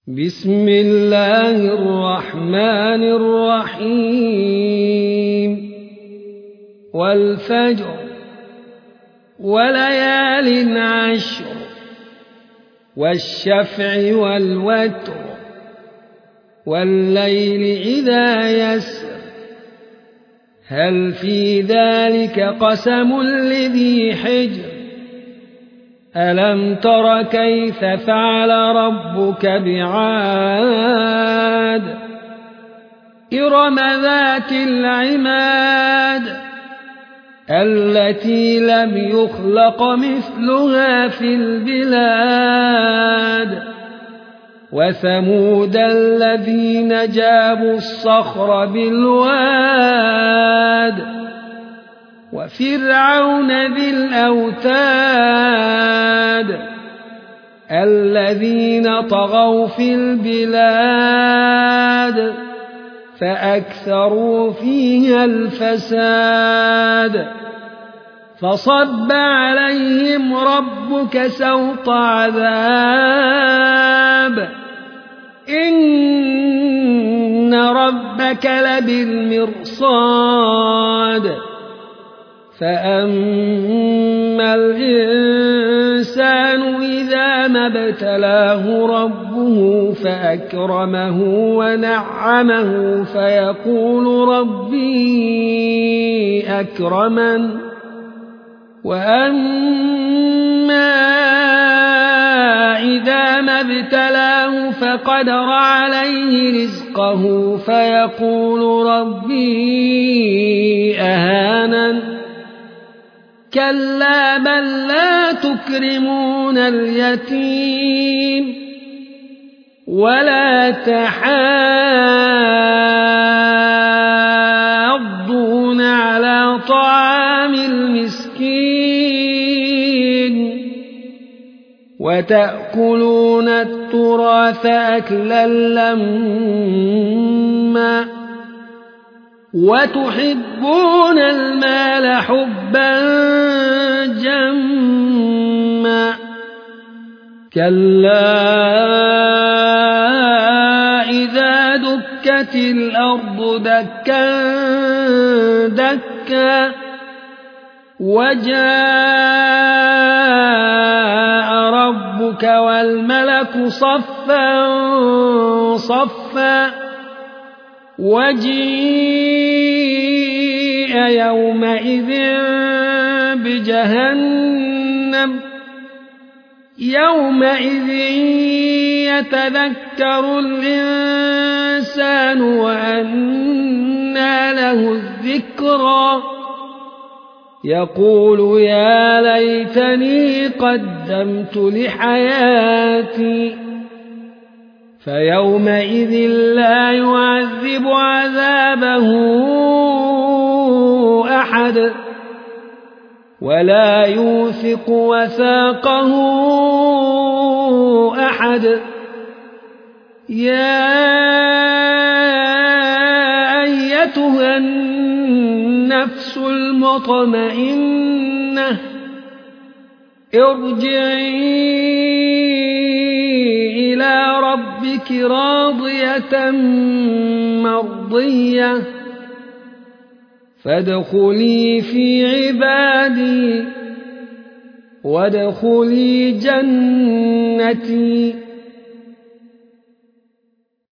بسم الله الرحمن الرحيم والفجر وليال عشر والشفع والوتر والليل إذا يسر هل في ذلك قسم لذي حجر ألم تر كيف فعل ربك بعاد إرم ذات العماد التي لم يخلق مثلها في البلاد وثمود الذين جابوا الصخر بالواد وفرعون ذي الأوتاد الذين طغوا في البلاد فأكثروا فيها الفساد فصب عليهم ربك سوط عذاب إن ربك لبالمرصاد فأما الإنسان إذا ما ابتلاه ربه فأكرمه ونعمه فيقول ربي أكرمن وأما إذا ما ابتلاه فقدر عليه رزقه فيقول ربي أهانن كلا بل لا تكرمون اليتيم ولا تحاضون على طعام المسكين وتأكلون التراث أكلا لما وتحبون المال حبا جما كلا إذا دكت الأرض دكا دكا وجاء ربك والملك صفا صفا وجيء يومئذ بجهنم يومئذ يتذكر الإنسان وأنى له الذكرى يقول يا ليتني قدمت لحياتي فيومئذ لا يعذب عذابه أحد ولا يوثق وثاقه أحد يا أيتها النفس المطمئنة ارجعي إلى ربك راضية مرضية فادخلي في عبادي وادخلي جنتي